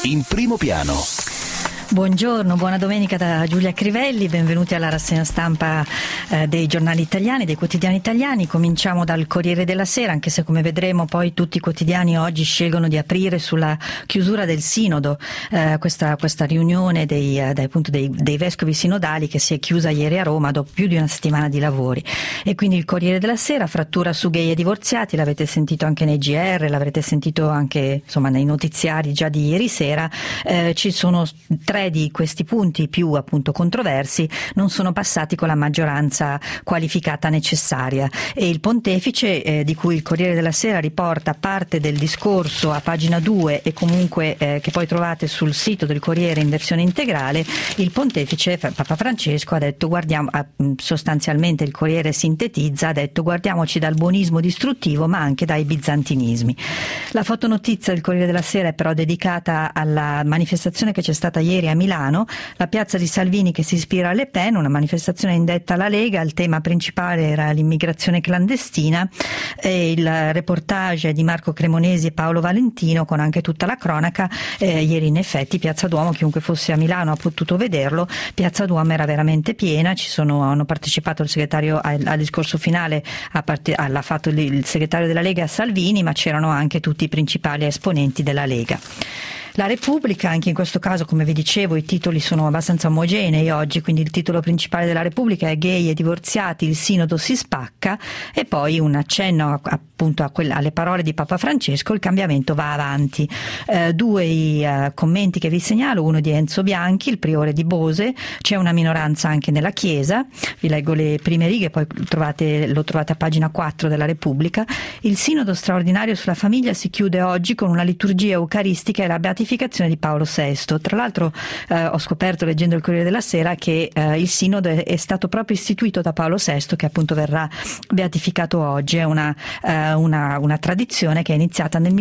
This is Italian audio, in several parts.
In primo piano. Buongiorno, buona domenica da Giulia Crivelli, benvenuti alla rassegna stampa dei giornali italiani, dei quotidiani italiani. Cominciamo dal Corriere della Sera, anche se come vedremo poi tutti i quotidiani oggi scelgono di aprire sulla chiusura del sinodo, questa riunione dei vescovi sinodali che si è chiusa ieri a Roma dopo più di una settimana di lavori. E quindi il Corriere della Sera, frattura su gay e divorziati, l'avete sentito anche nei GR, l'avrete sentito anche nei notiziari già di ieri sera. Ci sono tre di questi punti più appunto controversi non sono passati con la maggioranza qualificata necessaria, e il pontefice, di cui il Corriere della Sera riporta parte del discorso a pagina 2 e comunque che poi trovate sul sito del Corriere in versione integrale, il pontefice Papa Francesco ha detto sostanzialmente il Corriere sintetizza, ha detto guardiamoci dal buonismo distruttivo ma anche dai bizantinismi. La fotonotizia del Corriere della Sera è però dedicata alla manifestazione che c'è stata ieri a Milano, la piazza di Salvini che si ispira a Le Pen, una manifestazione indetta alla Lega. Il tema principale era l'immigrazione clandestina, e il reportage di Marco Cremonesi e Paolo Valentino con anche tutta la cronaca. Ieri in effetti Piazza Duomo, chiunque fosse a Milano ha potuto vederlo, Piazza Duomo era veramente piena, hanno partecipato il segretario al discorso finale, l'ha fatto il segretario della Lega Salvini, ma c'erano anche tutti i principali esponenti della Lega. La Repubblica, anche in questo caso come vi dicevo i titoli sono abbastanza omogenei oggi, quindi il titolo principale della Repubblica è gay e divorziati, il sinodo si spacca, e poi un accenno appunto alle parole di Papa Francesco, il cambiamento va avanti. Due i commenti che vi segnalo, uno di Enzo Bianchi, il priore di Bose: c'è una minoranza anche nella Chiesa, vi leggo le prime righe, poi lo trovate a pagina 4 della Repubblica. Il sinodo straordinario sulla famiglia si chiude oggi con una liturgia eucaristica e la beatificazione di Paolo VI. Tra l'altro ho scoperto leggendo il Corriere della Sera che il sinodo è stato proprio istituito da Paolo VI, che appunto verrà beatificato oggi. È una tradizione che è iniziata nel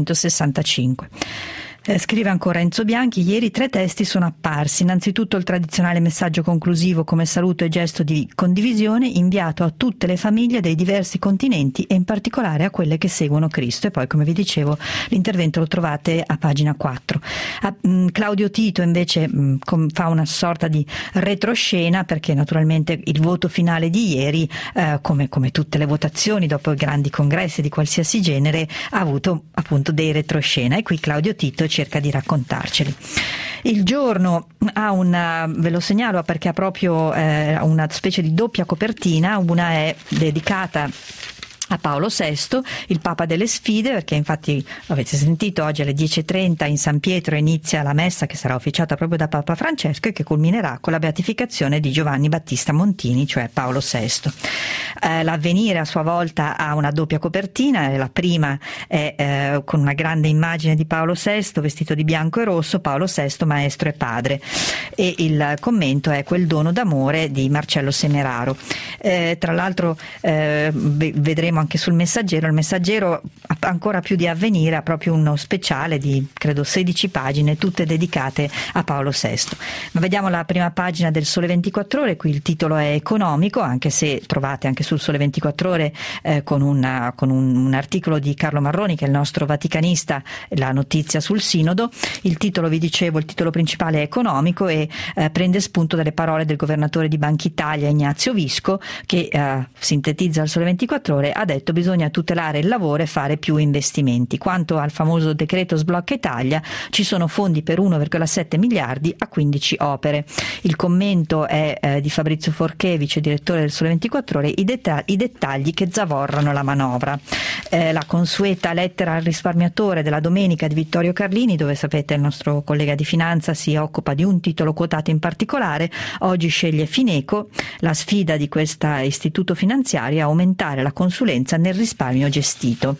1965. Scrive ancora Enzo Bianchi: ieri 3 testi sono apparsi. Innanzitutto il tradizionale messaggio conclusivo come saluto e gesto di condivisione inviato a tutte le famiglie dei diversi continenti e in particolare a quelle che seguono Cristo, e poi come vi dicevo l'intervento lo trovate a pagina 4. Claudio Tito invece fa una sorta di retroscena, perché naturalmente il voto finale di ieri, come tutte le votazioni dopo i grandi congressi di qualsiasi genere, ha avuto appunto dei retroscena, e qui Claudio Tito cerca di raccontarceli. Il Giorno ve lo segnalo perché ha proprio una specie di doppia copertina. Una è dedicata a Paolo VI, il Papa delle sfide, perché infatti avete sentito oggi alle 10:30 in San Pietro inizia la messa che sarà officiata proprio da Papa Francesco e che culminerà con la beatificazione di Giovanni Battista Montini, cioè Paolo VI. L'Avvenire a sua volta ha una doppia copertina, la prima è con una grande immagine di Paolo VI vestito di bianco e rosso, Paolo VI maestro e padre, e il commento è quel dono d'amore di Marcello Semeraro. Tra l'altro vedremo anche sul Messaggero. Il Messaggero, ancora più di Avvenire, ha proprio uno speciale di credo 16 pagine tutte dedicate a Paolo VI. Ma vediamo la prima pagina del Sole 24 Ore. Qui il titolo è economico, anche se trovate anche sul Sole 24 Ore con un articolo di Carlo Marroni, che è il nostro vaticanista, la notizia sul sinodo. Il titolo, vi dicevo, il titolo principale è economico e prende spunto dalle parole del governatore di Banca Italia Ignazio Visco, che sintetizza il Sole 24 Ore, ha detto: bisogna tutelare il lavoro e fare più investimenti. Quanto al famoso decreto Sblocca Italia, ci sono fondi per 1,7 miliardi a 15 opere. Il commento è di Fabrizio Forché, vice direttore del Sole 24 Ore, i dettagli che zavorrano la manovra. La consueta lettera al risparmiatore della domenica di Vittorio Carlini, dove sapete il nostro collega di finanza si occupa di un titolo quotato in particolare. Oggi sceglie Fineco, la sfida di questo istituto finanziario è aumentare la consulenza nel risparmio gestito.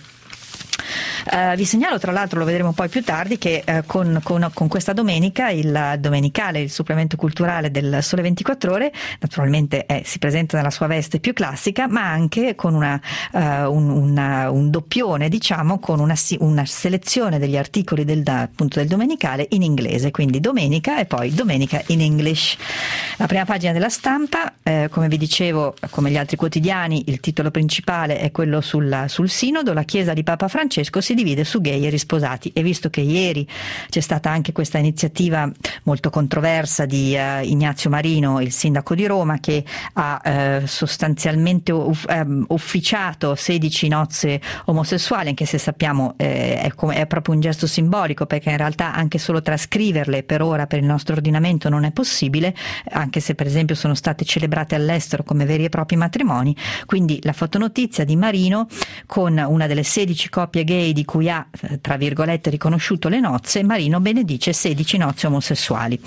Vi segnalo, tra l'altro, lo vedremo poi più tardi, che con questa domenica il domenicale, il supplemento culturale del Sole 24 Ore, naturalmente si presenta nella sua veste più classica, ma anche con un doppione, diciamo, con una selezione degli articoli del domenicale in inglese, quindi domenica e poi domenica in English. La prima pagina della Stampa, come vi dicevo, come gli altri quotidiani, il titolo principale è quello sul sinodo. La Chiesa di Papa Francesco Francesco si divide su gay e risposati, e visto che ieri c'è stata anche questa iniziativa molto controversa di Ignazio Marino, il sindaco di Roma, che ha sostanzialmente ufficiato 16 nozze omosessuali, anche se sappiamo è proprio un gesto simbolico, perché in realtà anche solo trascriverle per ora per il nostro ordinamento non è possibile, anche se per esempio sono state celebrate all'estero come veri e propri matrimoni. Quindi la fotonotizia di Marino con una delle 16 coppie gay di cui ha, tra virgolette, riconosciuto le nozze. Marino benedice 16 nozze omosessuali.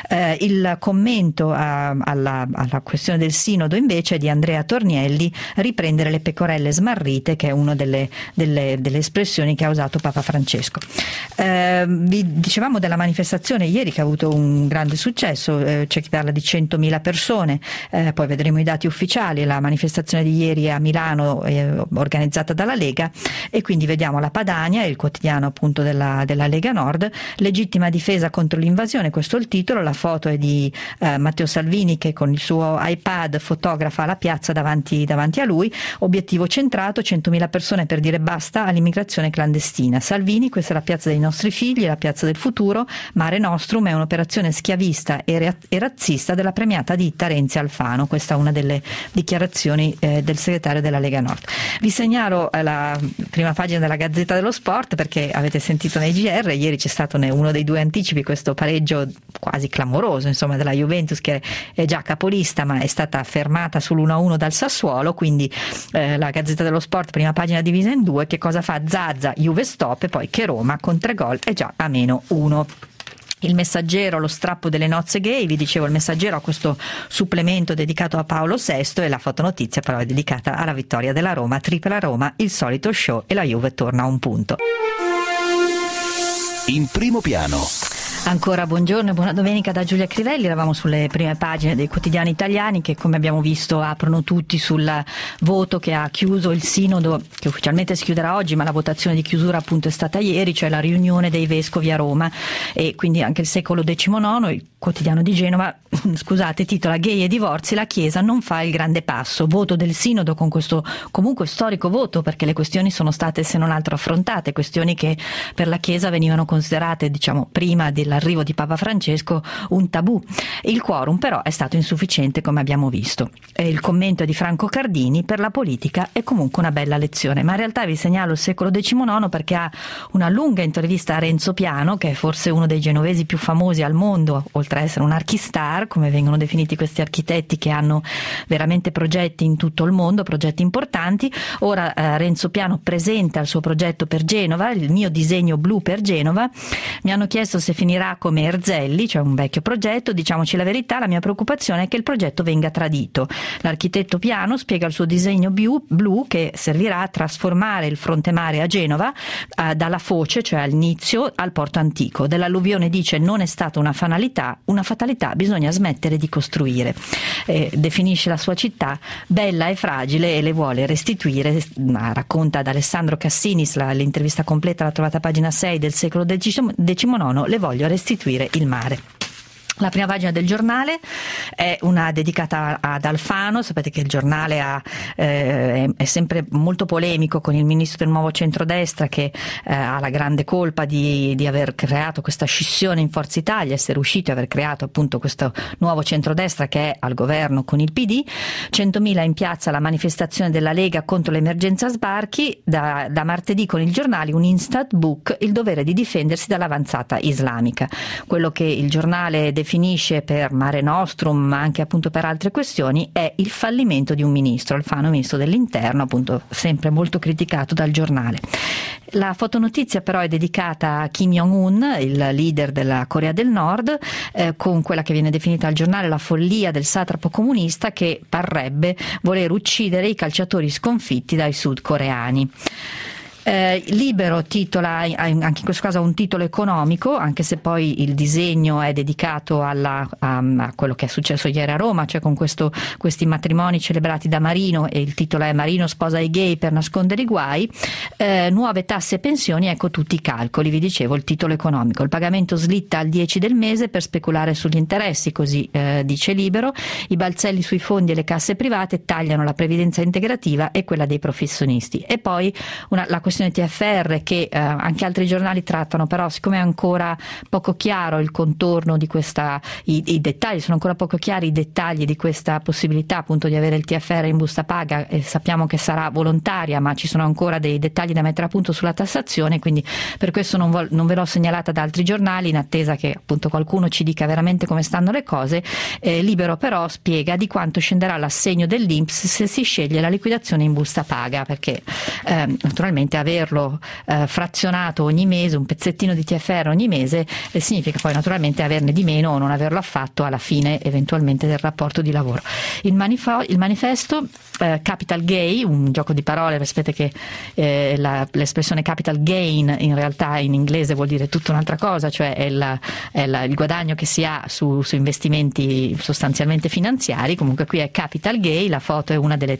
Il commento alla questione del sinodo invece è di Andrea Tornielli: riprendere le pecorelle smarrite, che è una delle espressioni che ha usato Papa Francesco. Vi dicevamo della manifestazione ieri che ha avuto un grande successo, c'è chi parla di 100.000 persone, poi vedremo i dati ufficiali. La manifestazione di ieri a Milano organizzata dalla Lega, e quindi vediamo la Padania, il quotidiano appunto della Lega Nord. Legittima difesa contro l'invasione, questo è il titolo. La foto è di Matteo Salvini che con il suo iPad fotografa la piazza davanti a lui. Obiettivo centrato: 100.000 persone per dire basta all'immigrazione clandestina. Salvini: questa è la piazza dei nostri figli, la piazza del futuro. Mare Nostrum è un'operazione schiavista e razzista della premiata ditta Renzi Alfano. Questa è una delle dichiarazioni del segretario della Lega Nord. Vi segnalo la prima pagina della Gazzetta dello Sport, perché avete sentito nei GR, ieri c'è stato uno dei due anticipi, questo pareggio quasi clamoroso insomma della Juventus, che è già capolista ma è stata fermata sull'1-1 dal Sassuolo. Quindi la Gazzetta dello Sport, prima pagina, divisa in due. Che cosa fa Zaza? Juve stop, e poi che Roma con 3 gol è già a -1. Il Messaggero, lo strappo delle nozze gay. Vi dicevo, il Messaggero ha questo supplemento dedicato a Paolo VI, e la fotonotizia però è dedicata alla vittoria della Roma, tripla Roma, il solito show, e la Juve torna a un punto. In primo piano. Ancora buongiorno e buona domenica da Giulia Crivelli. Eravamo sulle prime pagine dei quotidiani italiani che, come abbiamo visto, aprono tutti sul voto che ha chiuso il sinodo, che ufficialmente si chiuderà oggi, ma la votazione di chiusura appunto è stata ieri, cioè la riunione dei vescovi a Roma. E quindi anche il secolo XIX, il quotidiano di Genova, titola: gay e divorzi, la Chiesa non fa il grande passo. Voto del sinodo, con questo comunque storico voto, perché le questioni sono state se non altro affrontate, questioni che per la Chiesa venivano considerate, prima dell'arrivo di Papa Francesco, un tabù. Il quorum però è stato insufficiente, come abbiamo visto. Il commento è di Franco Cardini: per la politica è comunque una bella lezione. Ma in realtà vi segnalo il secolo XIX perché ha una lunga intervista a Renzo Piano, che è forse uno dei genovesi più famosi al mondo, oltre a essere un archistar, come vengono definiti questi architetti che hanno veramente progetti in tutto il mondo, progetti importanti. Ora Renzo Piano presenta il suo progetto per Genova, il mio disegno blu per Genova. Mi hanno chiesto se finirà come Erzelli, cioè un vecchio progetto. Diciamoci la verità, la mia preoccupazione è che il progetto venga tradito. L'architetto Piano spiega il suo disegno blu, che servirà a trasformare il fronte mare a Genova dalla foce, cioè all'inizio, al porto antico. Dell'alluvione dice: non è stata una fatalità, bisogna smettere di costruire. Definisce la sua città bella e fragile e le vuole restituire. Racconta ad Alessandro Cassinis, l'intervista completa la trovate a pagina 6 del secolo XIX: le voglio restituire il mare. La prima pagina del Giornale è una dedicata ad Alfano. Sapete che il Giornale è sempre molto polemico con il ministro del nuovo centrodestra, che ha la grande colpa di aver creato questa scissione in Forza Italia, essere riusciti a aver creato appunto questo nuovo centrodestra che è al governo con il PD. 100.000 in piazza, la manifestazione della Lega contro l'emergenza sbarchi. Da martedì con il Giornale un instant book: il dovere di difendersi dall'avanzata islamica. Quello che il Giornale definisce per Mare Nostrum, ma anche appunto per altre questioni, è il fallimento di un ministro, Alfano, ministro dell'Interno, appunto sempre molto criticato dal Giornale. La fotonotizia però è dedicata a Kim Jong-un, il leader della Corea del Nord, con quella che viene definita al Giornale la follia del satrapo comunista, che parrebbe voler uccidere i calciatori sconfitti dai sudcoreani. Libero titola, anche in questo caso ha un titolo economico, anche se poi il disegno è dedicato a quello che è successo ieri a Roma, cioè con questi matrimoni celebrati da Marino, e il titolo è: Marino sposa i gay per nascondere i guai, nuove tasse e pensioni, ecco tutti i calcoli. Vi dicevo il titolo economico: il pagamento slitta al 10 del mese per speculare sugli interessi, così dice Libero. I balzelli sui fondi e le casse private tagliano la previdenza integrativa e quella dei professionisti. E poi la questione questione TFR che anche altri giornali trattano, però siccome è ancora poco chiaro il contorno di questa, i dettagli, sono ancora poco chiari i dettagli di questa possibilità appunto di avere il TFR in busta paga, e sappiamo che sarà volontaria, ma ci sono ancora dei dettagli da mettere a punto sulla tassazione, quindi per questo non ve l'ho segnalata da altri giornali, in attesa che appunto qualcuno ci dica veramente come stanno le cose. Libero però spiega di quanto scenderà l'assegno dell'INPS se si sceglie la liquidazione in busta paga, perché naturalmente averlo frazionato ogni mese, un pezzettino di TFR ogni mese, significa poi naturalmente averne di meno o non averlo affatto alla fine eventualmente del rapporto di lavoro. Il manifesto Capital Gain, un gioco di parole, sapete che l'espressione capital gain in realtà in inglese vuol dire tutta un'altra cosa, cioè è il guadagno che si ha su investimenti sostanzialmente finanziari. Comunque qui è Capital Gain, la foto è una delle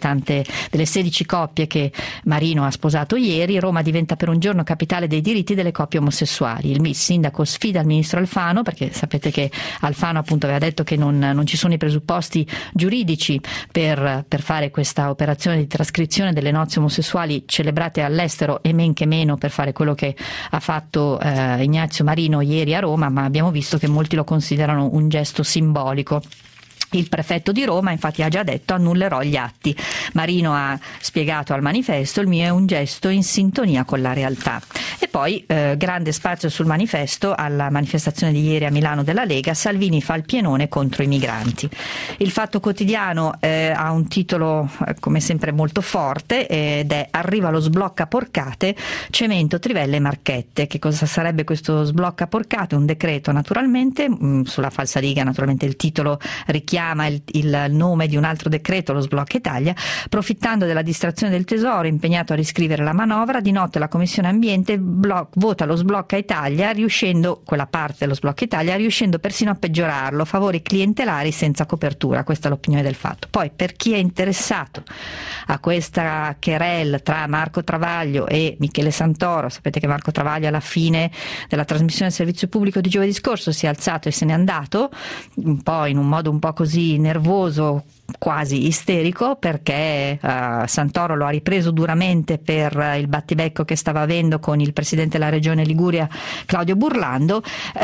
16 coppie che Marino ha sposato ieri. Roma diventa per un giorno capitale dei diritti delle coppie omosessuali. Il sindaco sfida il ministro Alfano, perché sapete che Alfano appunto aveva detto che non ci sono i presupposti giuridici per fare questa operazione di trascrizione delle nozze omosessuali celebrate all'estero, e men che meno per fare quello che ha fatto Ignazio Marino ieri a Roma, ma abbiamo visto che molti lo considerano un gesto simbolico. Il prefetto di Roma infatti ha già detto: annullerò gli atti. Marino ha spiegato al manifesto: il mio è un gesto in sintonia con la realtà. E poi grande spazio sul manifesto alla manifestazione di ieri a Milano della Lega: Salvini fa il pienone contro i migranti. Il Fatto Quotidiano ha un titolo come sempre molto forte ed è: arriva lo sblocca porcate, cemento, trivelle e marchette. Che cosa sarebbe questo sblocca porcate? Un decreto naturalmente, sulla falsariga naturalmente il titolo richiama il nome di un altro decreto, lo sblocca Italia. Approfittando della distrazione del Tesoro impegnato a riscrivere la manovra, di notte la Commissione Ambiente vota lo sblocca Italia, quella parte dello sblocca Italia, riuscendo persino a peggiorarlo, favori clientelari senza copertura. Questa è l'opinione del Fatto. Poi, per chi è interessato a questa querelle tra Marco Travaglio e Michele Santoro, sapete che Marco Travaglio alla fine della trasmissione del servizio pubblico di giovedì scorso si è alzato e se n'è andato, un po' in un modo un po' così nervoso, quasi isterico, perché Santoro lo ha ripreso duramente per il battibecco che stava avendo con il presidente della regione Liguria Claudio Burlando.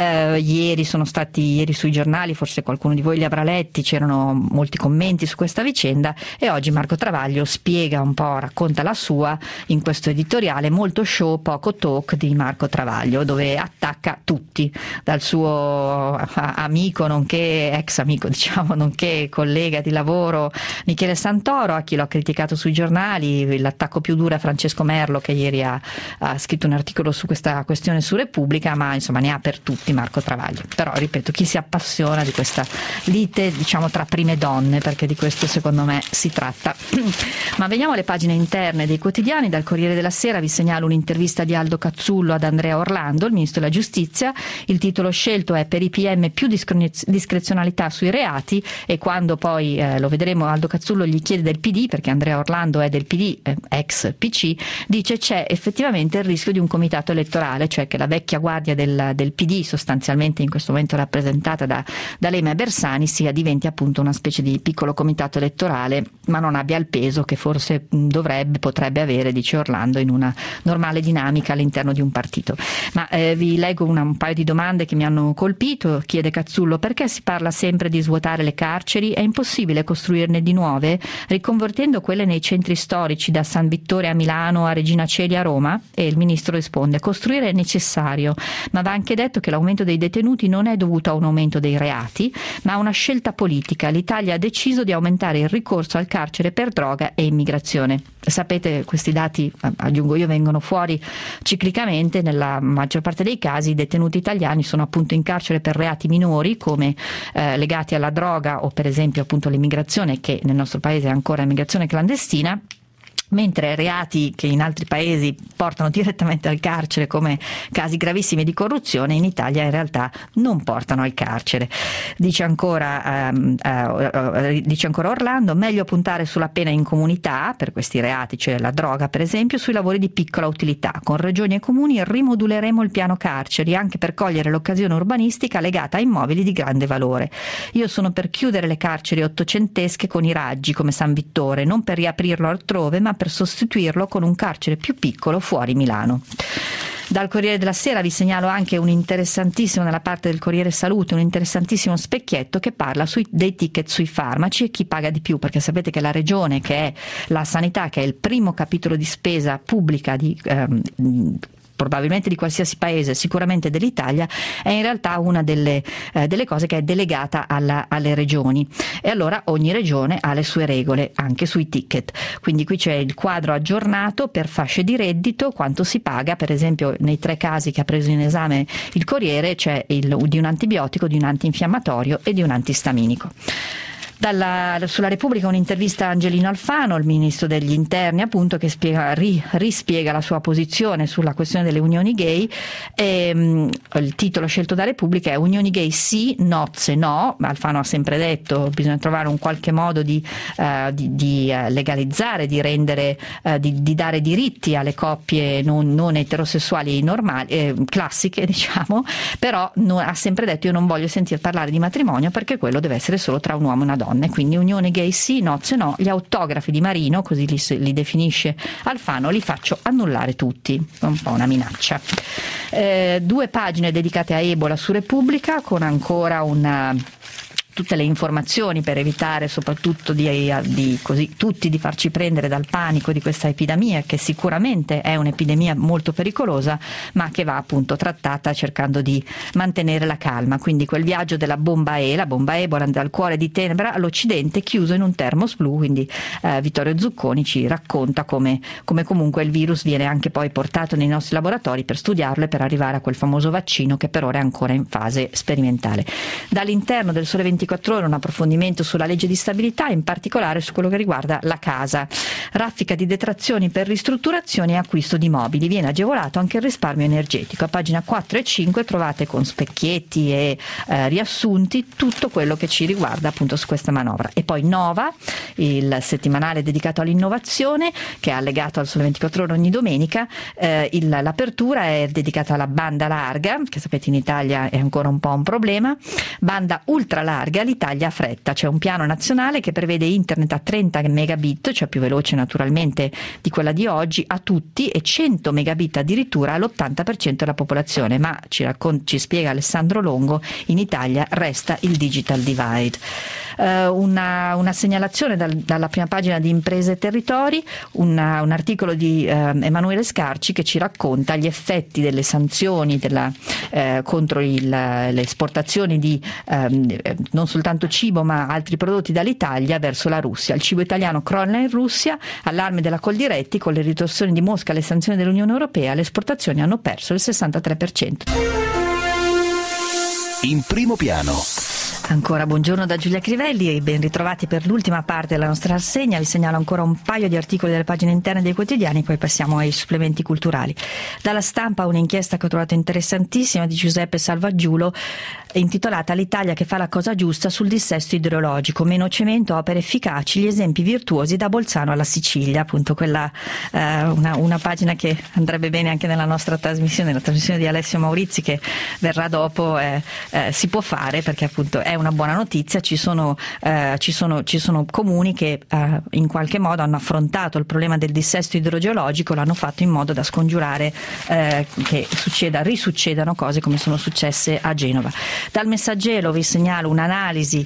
Ieri sui giornali, forse qualcuno di voi li avrà letti, c'erano molti commenti su questa vicenda, e oggi Marco Travaglio spiega un po', racconta la sua in questo editoriale molto show poco talk di Marco Travaglio, dove attacca tutti, dal suo amico nonché ex amico, diciamo, nonché collega di lavoro Michele Santoro, a chi lo ha criticato sui giornali. L'attacco più duro a Francesco Merlo, che ieri ha scritto un articolo su questa questione su Repubblica, ma insomma ne ha per tutti Marco Travaglio. Però ripeto, chi si appassiona di questa lite, diciamo, tra prime donne, perché di questo secondo me si tratta. Ma veniamo alle pagine interne dei quotidiani. Dal Corriere della Sera vi segnalo un'intervista di Aldo Cazzullo ad Andrea Orlando, il ministro della Giustizia. Il titolo scelto è: per i PM più discrezionalità sui reati. E quando poi lo vedremo, Aldo Cazzullo gli chiede del PD, perché Andrea Orlando è del PD, ex PC, dice: c'è effettivamente il rischio di un comitato elettorale, cioè che la vecchia guardia del PD, sostanzialmente in questo momento rappresentata da Lema e Bersani, diventi appunto una specie di piccolo comitato elettorale, ma non abbia il peso che forse potrebbe avere, dice Orlando, in una normale dinamica all'interno di un partito. Ma vi leggo un paio di domande che mi hanno colpito. Chiede Cazzullo: perché si parla sempre di svuotare le carceri? È impossibile costruirne di nuove, riconvertendo quelle nei centri storici, da San Vittore a Milano a Regina Coeli a Roma? E il ministro risponde: costruire è necessario, ma va anche detto che l'aumento dei detenuti non è dovuto a un aumento dei reati, ma a una scelta politica. L'Italia ha deciso di aumentare il ricorso al carcere per droga e immigrazione. Sapete, questi dati, aggiungo io, vengono fuori ciclicamente. Nella maggior parte dei casi i detenuti italiani sono appunto in carcere per reati minori, come legati alla droga o per esempio appunto l'immigrazione, che nel nostro paese è ancora immigrazione clandestina, mentre reati che in altri paesi portano direttamente al carcere, come casi gravissimi di corruzione, in Italia in realtà non portano al carcere. Dice ancora Orlando: meglio puntare sulla pena in comunità per questi reati, cioè la droga per esempio, sui lavori di piccola utilità. Con regioni e comuni rimoduleremo il piano carceri anche per cogliere l'occasione urbanistica legata a immobili di grande valore. Io sono per chiudere le carceri ottocentesche con i raggi come San Vittore, non per riaprirlo altrove, ma per per sostituirlo con un carcere più piccolo fuori Milano. Dal Corriere della Sera vi segnalo anche un interessantissimo, nella parte del Corriere Salute, un interessantissimo specchietto che parla dei ticket sui farmaci e chi paga di più, perché sapete che la regione, che è la sanità, che è il primo capitolo di spesa pubblica probabilmente di qualsiasi paese, sicuramente dell'Italia, è in realtà una delle cose che è delegata alle regioni, e allora ogni regione ha le sue regole anche sui ticket. Quindi qui c'è il quadro aggiornato per fasce di reddito, quanto si paga. Per esempio nei 3 casi che ha preso in esame il Corriere c'è di un antibiotico, di un antinfiammatorio e di un antistaminico. Sulla Repubblica un'intervista a Angelino Alfano, il ministro degli interni, appunto, che rispiega la sua posizione sulla questione delle unioni gay. Il titolo scelto da Repubblica è "Unioni gay sì, nozze no". Alfano ha sempre detto bisogna trovare un qualche modo di legalizzare, di rendere, di dare diritti alle coppie non eterosessuali normali, classiche, diciamo, però ha sempre detto: io non voglio sentir parlare di matrimonio perché quello deve essere solo tra un uomo e una donna. Quindi unione gay sì, nozze no. Gli autografi di Marino, così li definisce Alfano, li faccio annullare tutti. Un po' una minaccia. 2 pagine dedicate a Ebola su Repubblica, con ancora tutte le informazioni per evitare soprattutto tutti di farci prendere dal panico di questa epidemia, che sicuramente è un'epidemia molto pericolosa, ma che va appunto trattata cercando di mantenere la calma. Quindi quel viaggio della bomba Ebola dal cuore di Tenebra all'Occidente, chiuso in un termos blu. Quindi Vittorio Zucconi ci racconta come comunque il virus viene anche poi portato nei nostri laboratori per studiarlo e per arrivare a quel famoso vaccino che per ora è ancora in fase sperimentale. Dall'interno del Sole 24 Ore un approfondimento sulla legge di stabilità, in particolare su quello che riguarda la casa. Raffica di detrazioni per ristrutturazioni e acquisto di mobili, viene agevolato anche il risparmio energetico. A pagina 4 e 5 trovate con specchietti e riassunti tutto quello che ci riguarda appunto su questa manovra. E poi Nova, il settimanale dedicato all'innovazione, che è allegato al Sole 24 Ore ogni domenica. L'apertura è dedicata alla banda larga, che sapete in Italia è ancora un po' un problema. Banda ultra larga, l'Italia ha fretta. C'è un piano nazionale che prevede internet a 30 megabit, cioè più veloce naturalmente di quella di oggi, a tutti, e 100 megabit addirittura all'80% della popolazione. Ma ci spiega Alessandro Longo, in Italia resta il digital divide. Una segnalazione dalla prima pagina di Imprese e Territori, un articolo di Emanuele Scarci che ci racconta gli effetti delle sanzioni contro le esportazioni di non soltanto cibo ma altri prodotti dall'Italia verso la Russia. Il cibo italiano crolla in Russia, allarme della Coldiretti: con le ritorsioni di Mosca alle sanzioni dell'Unione Europea le esportazioni hanno perso il 63%. In primo piano. Ancora buongiorno da Giulia Crivelli e ben ritrovati per l'ultima parte della nostra rassegna. Vi segnalo ancora un paio di articoli delle pagine interne dei quotidiani, poi passiamo ai supplementi culturali. Dalla Stampa un'inchiesta che ho trovato interessantissima di Giuseppe Salvaggiulo, intitolata "L'Italia che fa la cosa giusta sul dissesto idrogeologico, meno cemento, opere efficaci, gli esempi virtuosi da Bolzano alla Sicilia". Appunto quella una pagina che andrebbe bene anche nella nostra trasmissione, la trasmissione di Alessio Maurizi che verrà dopo. Si può fare perché appunto è una buona notizia. Ci sono comuni che in qualche modo hanno affrontato il problema del dissesto idrogeologico, l'hanno fatto in modo da scongiurare che risuccedano cose come sono successe a Genova. Dal Messaggero vi segnalo un'analisi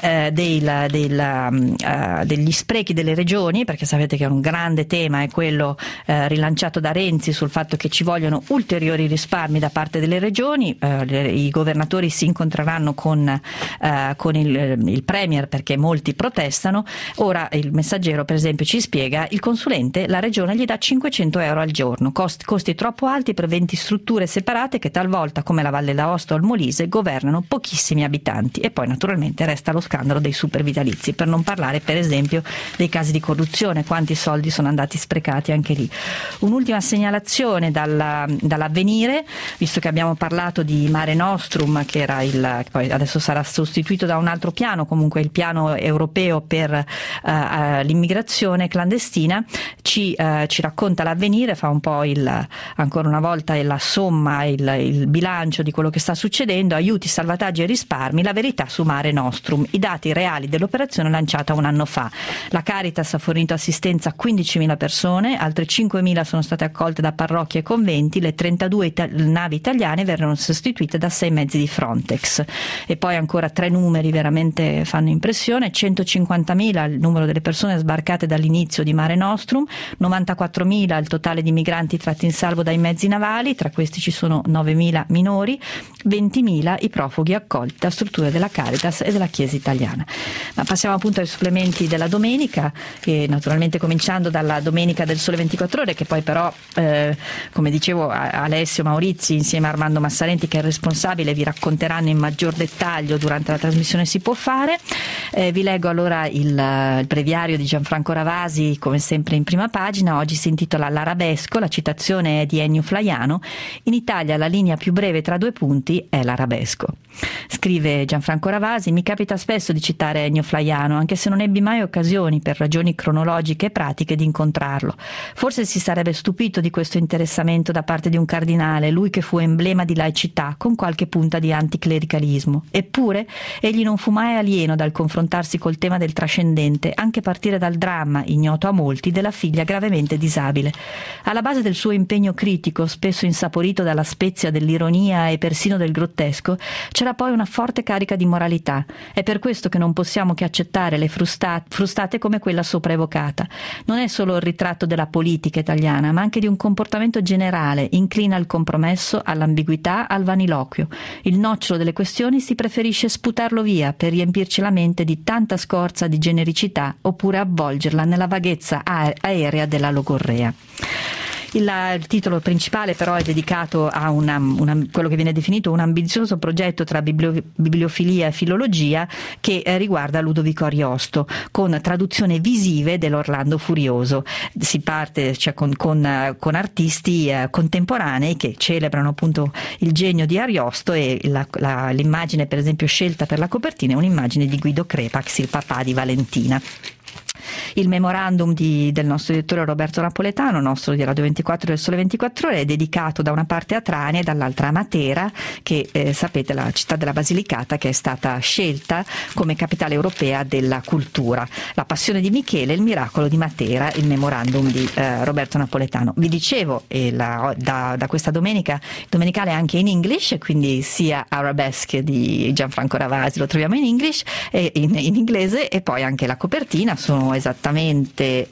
degli sprechi delle regioni, perché sapete che un grande tema è quello rilanciato da Renzi sul fatto che ci vogliono ulteriori risparmi da parte delle regioni. I governatori si incontreranno con il Premier perché molti protestano. Ora il Messaggero per esempio ci spiega: il consulente la regione gli dà 500 euro al giorno, costi troppo alti per 20 strutture separate che talvolta, come la Valle d'Aosta o il Molise, governano pochissimi abitanti. E poi naturalmente resta lo scandalo dei super vitalizi, per non parlare per esempio dei casi di corruzione, quanti soldi sono andati sprecati anche lì. Un'ultima segnalazione dall'Avvenire, visto che abbiamo parlato di Mare Nostrum, che era poi adesso sarà sostituito da un altro piano, comunque il piano europeo per l'immigrazione clandestina, ci racconta l'avvenire, fa un po' ancora una volta la somma, il bilancio di quello che sta succedendo, aiuti, salvataggi e risparmi, la verità su Mare Nostrum, i dati reali dell'operazione lanciata un anno fa. La Caritas ha fornito assistenza a 15.000 persone, altre 5.000 sono state accolte da parrocchie e conventi, le 32 navi italiane verranno sostituite da 6 mezzi di Frontex. E poi ancora 3 numeri veramente fanno impressione: 150.000 il numero delle persone sbarcate dall'inizio di Mare Nostrum, 94.000 il totale di migranti tratti in salvo dai mezzi navali, tra questi ci sono 9.000 minori, 20.000 i profughi accolti da strutture della Caritas e della Chiesa italiana. Ma passiamo appunto ai supplementi della domenica, che naturalmente cominciando dalla domenica del Sole 24 Ore, che poi però come dicevo Alessio Maurizi insieme a Armando Massarenti, che è il responsabile, vi racconteranno in maggior dettaglio durante la trasmissione Si può fare. Vi leggo allora il breviario di Gianfranco Ravasi, come sempre in prima pagina. Oggi si intitola L'Arabesco, la citazione è di Ennio Flaiano: in Italia la linea più breve tra 2 punti è l'arabesco. Scrive Gianfranco Ravasi: mi capita spesso di citare Ennio Flaiano, anche se non ebbi mai occasioni per ragioni cronologiche e pratiche di incontrarlo. Forse si sarebbe stupito di questo interessamento da parte di un cardinale, lui che fu emblema di laicità con qualche punta di anticlericalismo. Eppure egli non fu mai alieno dal confrontarsi col tema del trascendente, anche a partire dal dramma, ignoto a molti, della figlia gravemente disabile. Alla base del suo impegno critico, spesso insaporito dalla spezia dell'ironia e persino del grottesco, c'era poi una forte carica di moralità. È per questo che non possiamo che accettare le frustate come quella sopra evocata. Non è solo il ritratto della politica italiana, ma anche di un comportamento generale, inclina al compromesso, all'ambiguità, al vaniloquio. Il nocciolo delle questioni si preferisce sputarlo via per riempirci la mente di tanta scorza di genericità, oppure avvolgerla nella vaghezza aerea della logorrea. Il titolo principale però è dedicato a quello che viene definito un ambizioso progetto tra bibliofilia e filologia che riguarda Ludovico Ariosto, con traduzioni visive dell'Orlando Furioso. Si parte con artisti contemporanei che celebrano appunto il genio di Ariosto, e l'immagine per esempio scelta per la copertina è un'immagine di Guido Crepax, il papà di Valentina. Il memorandum del nostro direttore Roberto Napoletano, nostro di Radio 24 del Sole 24 Ore, è dedicato da una parte a Trani e dall'altra a Matera, che sapete, la città della Basilicata, che è stata scelta come capitale europea della cultura. La passione di Michele, il miracolo di Matera, il memorandum di Roberto Napoletano. Vi dicevo, da questa domenicale anche in English, quindi sia Arabesque di Gianfranco Ravasi lo troviamo in English e in inglese, e poi anche la copertina sono esattamente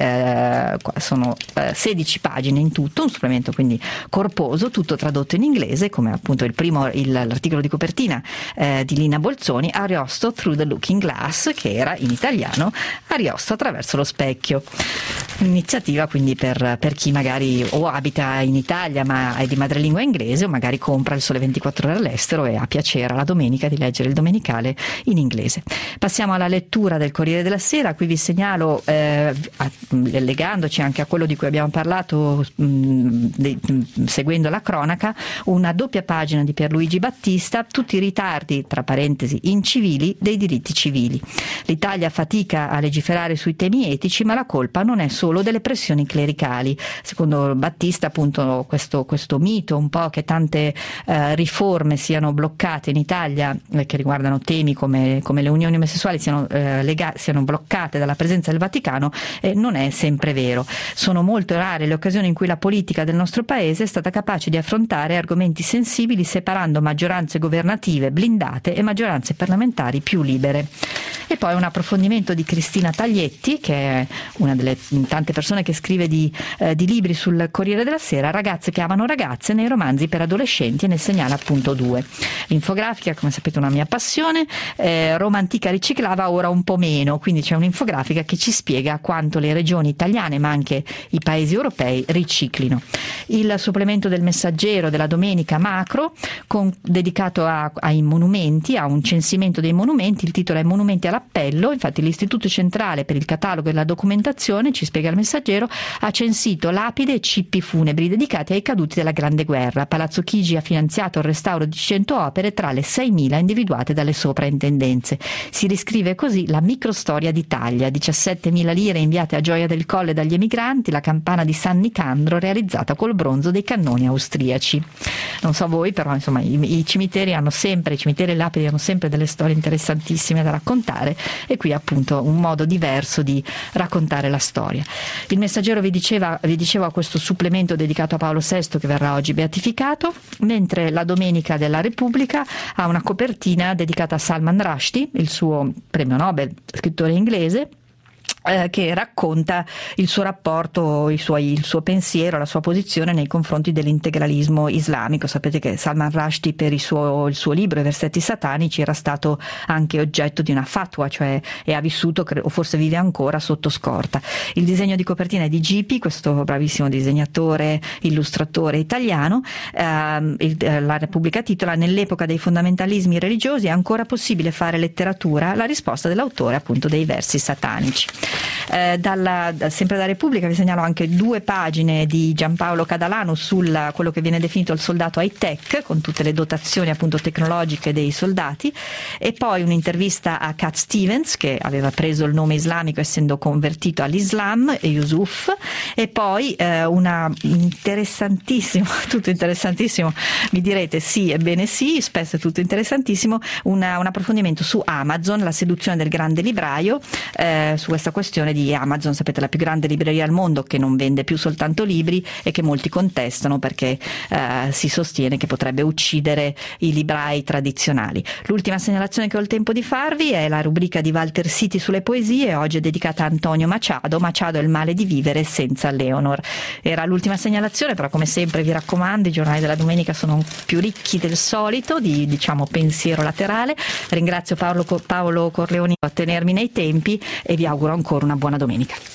16 pagine in tutto, un supplemento quindi corposo, tutto tradotto in inglese, come appunto l'articolo di copertina di Lina Bolzoni, Ariosto Through the Looking Glass, che era in italiano Ariosto attraverso lo specchio. Un'iniziativa quindi per chi magari o abita in Italia ma è di madrelingua inglese, o magari compra il Sole 24 Ore all'estero e ha piacere alla domenica di leggere il domenicale in inglese. Passiamo alla lettura del Corriere della Sera. Qui vi segnalo, legandoci anche a quello di cui abbiamo parlato seguendo la cronaca, una doppia pagina di Pierluigi Battista: tutti i ritardi, tra parentesi incivili, dei diritti civili. L'Italia fatica a legiferare sui temi etici, ma la colpa non è solo delle pressioni clericali. Secondo Battista, appunto, questo mito un po' che tante riforme siano bloccate in Italia, che riguardano temi come le unioni omosessuali siano bloccate dalla presenza del Vaticano, non è sempre vero. Sono molto rare le occasioni in cui la politica del nostro paese è stata capace di affrontare argomenti sensibili separando maggioranze governative blindate e maggioranze parlamentari più libere. E poi un approfondimento di Cristina Taglietti, che è una delle tante persone che scrive di libri sul Corriere della Sera, ragazze che amano ragazze nei romanzi per adolescenti, e ne segnala appunto 2. L'infografica, come sapete, è una mia passione. Roma antica riciclava, ora un po' meno, quindi c'è un'infografica che ci spiega quanto le regioni italiane ma anche i paesi europei riciclino. Il supplemento del Messaggero della domenica macro dedicato ai monumenti, a un censimento dei monumenti, il titolo è Monumenti all'appello. Infatti l'Istituto Centrale per il Catalogo e la Documentazione, ci spiega il Messaggero, ha censito lapidi e cippi funebri dedicati ai caduti della Grande Guerra. Palazzo Chigi ha finanziato il restauro di 100 opere tra le 6.000 individuate dalle soprintendenze. Si riscrive così la microstoria d'Italia: 17.000 lire inviate a Gioia del Colle dagli emigranti, la campana di San Nicandro realizzata col bronzo dei cannoni austriaci. Non so voi, però insomma i cimiteri e lapidi hanno sempre delle storie interessantissime da raccontare, e qui appunto un modo diverso di raccontare la storia. Il Messaggero vi dicevo questo supplemento dedicato a Paolo VI che verrà oggi beatificato, mentre la Domenica della Repubblica ha una copertina dedicata a Salman Rushdie, il suo premio Nobel, scrittore inglese, che racconta il suo rapporto, il suo pensiero, la sua posizione nei confronti dell'integralismo islamico. Sapete che Salman Rushdie per il suo libro I versetti satanici era stato anche oggetto di una fatwa, cioè e ha vissuto, o forse vive ancora, sotto scorta. Il disegno di copertina è di Gipi, questo bravissimo disegnatore, illustratore italiano. La Repubblica titola: nell'epoca dei fondamentalismi religiosi è ancora possibile fare letteratura? La risposta dell'autore appunto dei versi satanici. Sempre da Repubblica vi segnalo anche 2 pagine di Giampaolo Cadalano su quello che viene definito il soldato high tech, con tutte le dotazioni appunto tecnologiche dei soldati, e poi un'intervista a Cat Stevens, che aveva preso il nome islamico essendo convertito all'Islam, e Yusuf, e poi una interessantissimo, tutto interessantissimo, mi direte sì, ebbene sì, spesso è tutto interessantissimo, un approfondimento su Amazon, la seduzione del grande libraio, su questa questione di Amazon, sapete, la più grande libreria al mondo che non vende più soltanto libri e che molti contestano perché si sostiene che potrebbe uccidere i librai tradizionali. L'ultima segnalazione che ho il tempo di farvi è la rubrica di Walter Siti sulle poesie, oggi è dedicata a Antonio Machado. Machado è il male di vivere senza Leonor. Era l'ultima segnalazione, però come sempre vi raccomando, i giornali della domenica sono più ricchi del solito di pensiero laterale. Ringrazio Paolo Corleoni a tenermi nei tempi e vi auguro ancora una buona domenica.